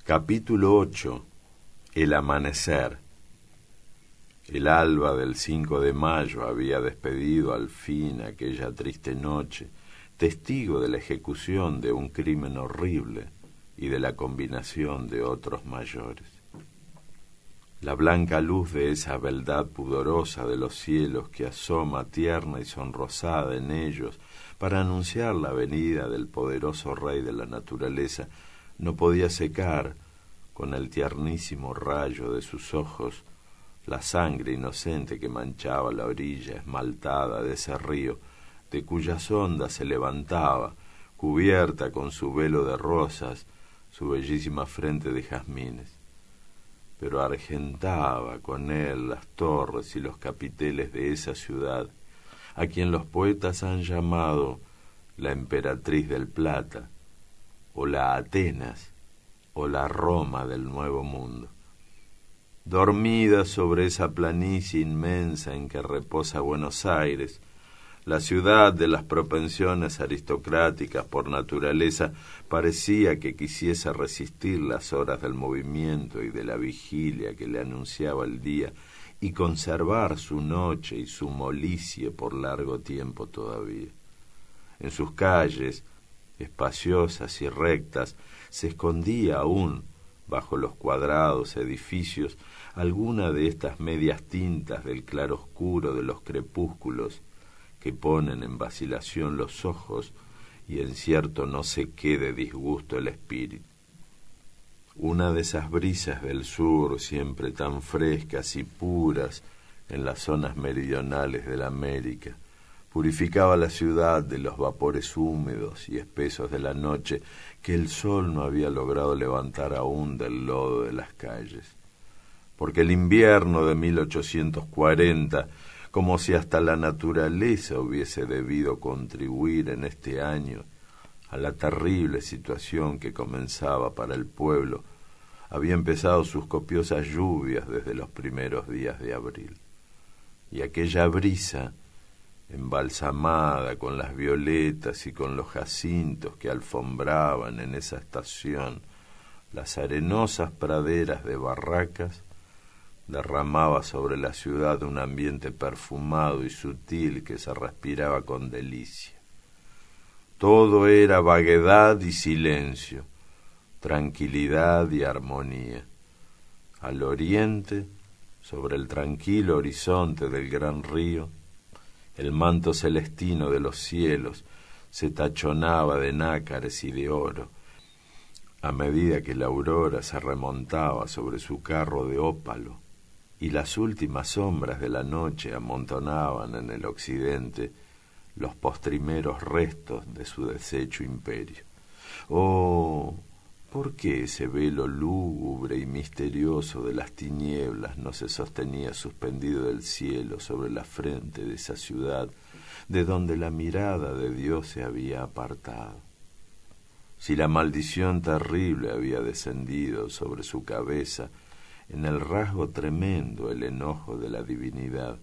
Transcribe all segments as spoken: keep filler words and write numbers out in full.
Capítulo ocho. El amanecer. El alba del cinco de mayo había despedido al fin aquella triste noche, testigo de la ejecución de un crimen horrible y de la combinación de otros mayores. La blanca luz de esa beldad pudorosa de los cielos que asoma tierna y sonrosada en ellos para anunciar la venida del poderoso rey de la naturaleza no podía secar con el tiernísimo rayo de sus ojos la sangre inocente que manchaba la orilla esmaltada de ese río, de cuyas ondas se levantaba, cubierta con su velo de rosas, su bellísima frente de jazmines. Pero argentaba con él las torres y los capiteles de esa ciudad, a quien los poetas han llamado la emperatriz del Plata, o la Atenas, o la Roma del Nuevo Mundo. Dormida sobre esa planicie inmensa en que reposa Buenos Aires, la ciudad de las propensiones aristocráticas por naturaleza parecía que quisiese resistir las horas del movimiento y de la vigilia que le anunciaba el día y conservar su noche y su molicie por largo tiempo todavía. En sus calles, espaciosas y rectas, se escondía aún, bajo los cuadrados edificios, alguna de estas medias tintas del claroscuro de los crepúsculos que ponen en vacilación los ojos y en cierto no sé qué de disgusto el espíritu. Una de esas brisas del sur, siempre tan frescas y puras en las zonas meridionales de la América, purificaba la ciudad de los vapores húmedos y espesos de la noche que el sol no había logrado levantar aún del lodo de las calles. Porque el invierno de mil ochocientos cuarenta, como si hasta la naturaleza hubiese debido contribuir en este año a la terrible situación que comenzaba para el pueblo, había empezado sus copiosas lluvias desde los primeros días de abril. Y aquella brisa, embalsamada con las violetas y con los jacintos que alfombraban en esa estación las arenosas praderas de Barracas, derramaba sobre la ciudad un ambiente perfumado y sutil que se respiraba con delicia. Todo era vaguedad y silencio, tranquilidad y armonía. Al oriente, sobre el tranquilo horizonte del gran río, el manto celestino de los cielos se tachonaba de nácares y de oro, a medida que la aurora se remontaba sobre su carro de ópalo, y las últimas sombras de la noche amontonaban en el occidente los postrimeros restos de su deshecho imperio. Oh, ¿por qué ese velo lúgubre y misterioso de las tinieblas no se sostenía suspendido del cielo sobre la frente de esa ciudad de donde la mirada de Dios se había apartado? Si la maldición terrible había descendido sobre su cabeza, en el rasgo tremendo el enojo de la divinidad,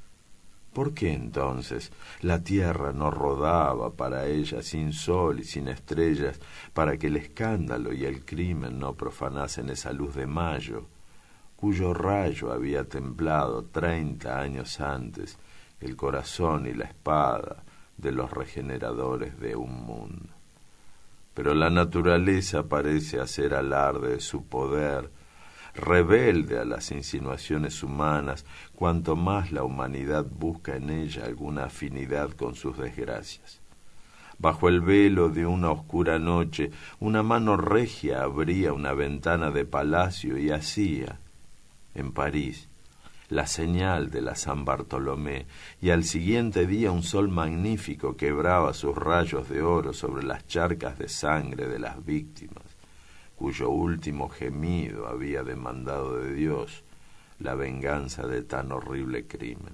¿por qué entonces la tierra no rodaba para ella sin sol y sin estrellas, para que el escándalo y el crimen no profanasen esa luz de mayo, cuyo rayo había templado treinta años antes el corazón y la espada de los regeneradores de un mundo? Pero la naturaleza parece hacer alarde de su poder, rebelde a las insinuaciones humanas, cuanto más la humanidad busca en ella alguna afinidad con sus desgracias. Bajo el velo de una oscura noche, una mano regia abría una ventana de palacio y hacía, en París, la señal de la San Bartolomé, y al siguiente día un sol magnífico quebraba sus rayos de oro sobre las charcas de sangre de las víctimas, cuyo último gemido había demandado de Dios la venganza de tan horrible crimen.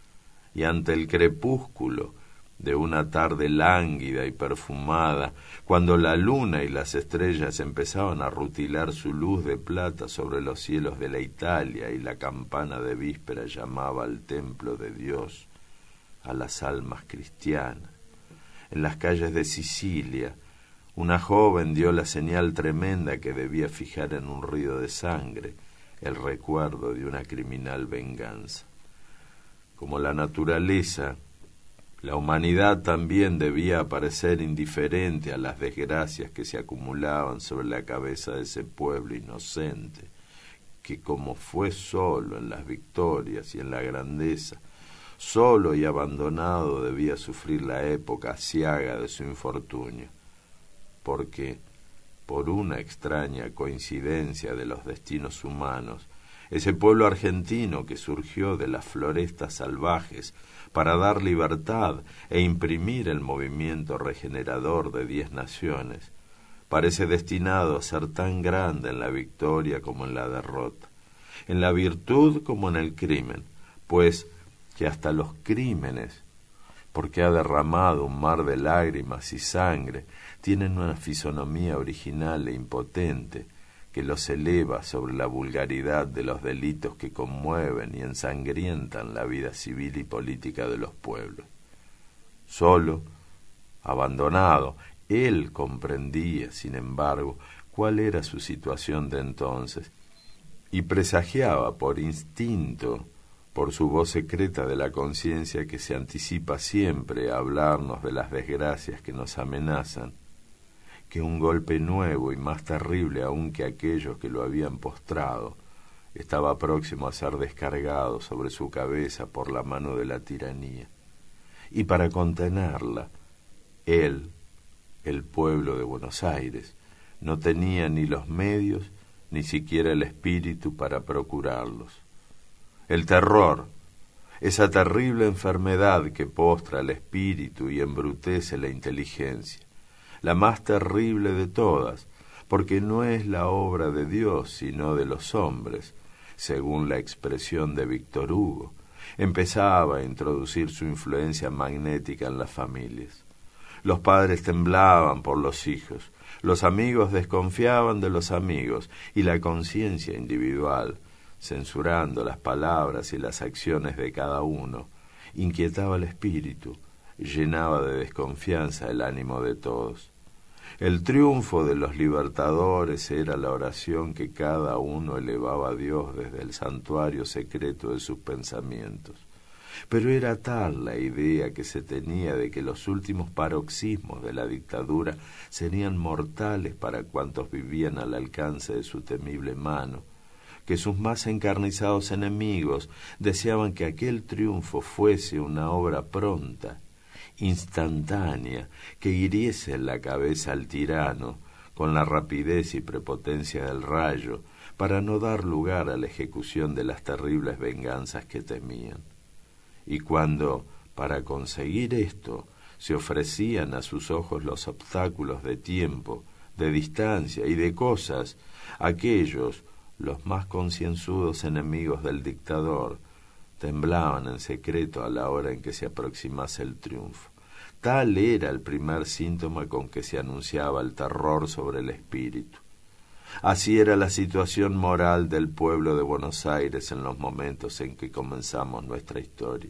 Y ante el crepúsculo de una tarde lánguida y perfumada, cuando la luna y las estrellas empezaban a rutilar su luz de plata sobre los cielos de la Italia y la campana de víspera llamaba al templo de Dios a las almas cristianas, en las calles de Sicilia, Una joven dio la señal tremenda que debía fijar en un río de sangre el recuerdo de una criminal venganza. Como la naturaleza, la humanidad también debía parecer indiferente a las desgracias que se acumulaban sobre la cabeza de ese pueblo inocente, que como fue solo en las victorias y en la grandeza, solo y abandonado debía sufrir la época aciaga de su infortunio, porque, por una extraña coincidencia de los destinos humanos, ese pueblo argentino que surgió de las florestas salvajes para dar libertad e imprimir el movimiento regenerador de diez naciones, parece destinado a ser tan grande en la victoria como en la derrota, en la virtud como en el crimen, pues que hasta los crímenes, porque ha derramado un mar de lágrimas y sangre, tienen una fisonomía original e impotente que los eleva sobre la vulgaridad de los delitos que conmueven y ensangrientan la vida civil y política de los pueblos. Solo, abandonado, él comprendía, sin embargo, cuál era su situación de entonces, y presagiaba por instinto, por su voz secreta de la conciencia que se anticipa siempre a hablarnos de las desgracias que nos amenazan, que un golpe nuevo y más terrible aún que aquellos que lo habían postrado estaba próximo a ser descargado sobre su cabeza por la mano de la tiranía. Y para contenerla, él, el pueblo de Buenos Aires, no tenía ni los medios ni siquiera el espíritu para procurarlos. El terror, esa terrible enfermedad que postra el espíritu y embrutece la inteligencia, la más terrible de todas, porque no es la obra de Dios, sino de los hombres, según la expresión de Víctor Hugo, empezaba a introducir su influencia magnética en las familias. Los padres temblaban por los hijos, los amigos desconfiaban de los amigos, y la conciencia individual, censurando las palabras y las acciones de cada uno, inquietaba el espíritu, llenaba de desconfianza el ánimo de todos. El triunfo de los libertadores era la oración que cada uno elevaba a Dios desde el santuario secreto de sus pensamientos. Pero era tal la idea que se tenía de que los últimos paroxismos de la dictadura serían mortales para cuantos vivían al alcance de su temible mano, que sus más encarnizados enemigos deseaban que aquel triunfo fuese una obra pronta, instantánea, que hiriese en la cabeza al tirano con la rapidez y prepotencia del rayo, para no dar lugar a la ejecución de las terribles venganzas que temían. Y cuando, para conseguir esto, se ofrecían a sus ojos los obstáculos de tiempo, de distancia y de cosas, aquellos, los más concienzudos enemigos del dictador, temblaban en secreto a la hora en que se aproximase el triunfo. Tal era el primer síntoma con que se anunciaba el terror sobre el espíritu. Así era la situación moral del pueblo de Buenos Aires en los momentos en que comenzamos nuestra historia.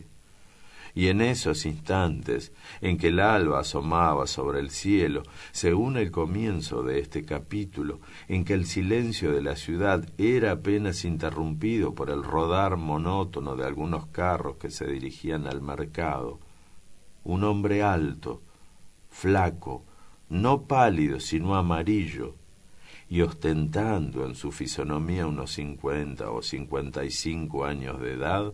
Y en esos instantes en que el alba asomaba sobre el cielo, según el comienzo de este capítulo, en que el silencio de la ciudad era apenas interrumpido por el rodar monótono de algunos carros que se dirigían al mercado, un hombre alto, flaco, no pálido sino amarillo, y ostentando en su fisonomía unos cincuenta o cincuenta y cinco años de edad,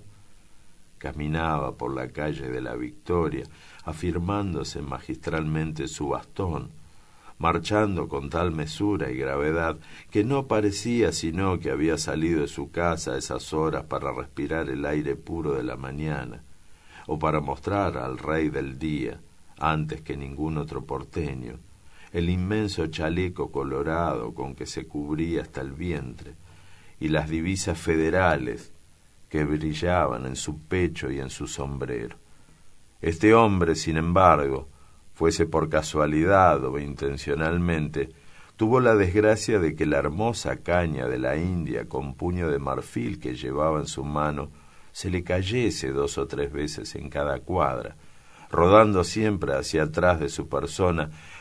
caminaba por la calle de la Victoria, afirmándose magistralmente su bastón, marchando con tal mesura y gravedad que no parecía sino que había salido de su casa a esas horas para respirar el aire puro de la mañana, o para mostrar al rey del día, antes que ningún otro porteño, el inmenso chaleco colorado con que se cubría hasta el vientre, y las divisas federales que brillaban en su pecho y en su sombrero. Este hombre, sin embargo, fuese por casualidad o intencionalmente, tuvo la desgracia de que la hermosa caña de la India con puño de marfil que llevaba en su mano se le cayese dos o tres veces en cada cuadra, rodando siempre hacia atrás de su persona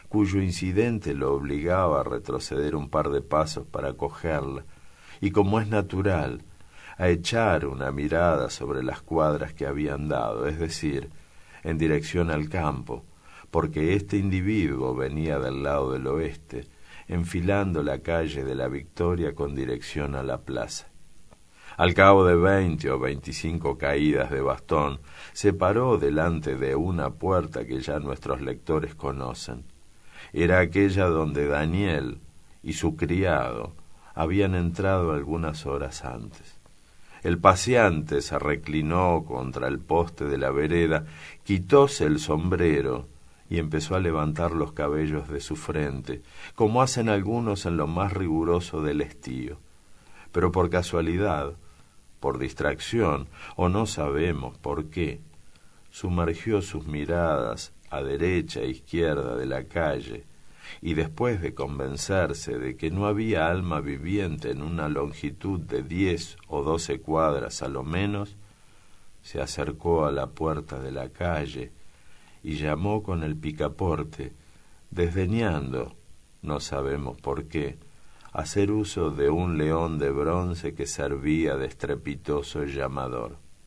cuyo incidente lo obligaba a retroceder un par de pasos para cogerla, y como es natural, a echar una mirada sobre las cuadras que habían dado, es decir, en dirección al campo, porque este individuo venía del lado del oeste, enfilando la calle de la Victoria con dirección a la plaza. Al cabo de veinte o veinticinco caídas de bastón, se paró delante de una puerta que ya nuestros lectores conocen. Era aquella donde Daniel y su criado habían entrado algunas horas antes. El paseante se reclinó contra el poste de la vereda, quitóse el sombrero y empezó a levantar los cabellos de su frente, como hacen algunos en lo más riguroso del estío. Pero por casualidad, por distracción, o no sabemos por qué, sumergió sus miradas a derecha e izquierda de la calle, y después de convencerse de que no había alma viviente en una longitud de diez o doce cuadras a lo menos, se acercó a la puerta de la calle y llamó con el picaporte, desdeñando, no sabemos por qué, hacer uso de un león de bronce que servía de estrepitoso llamador.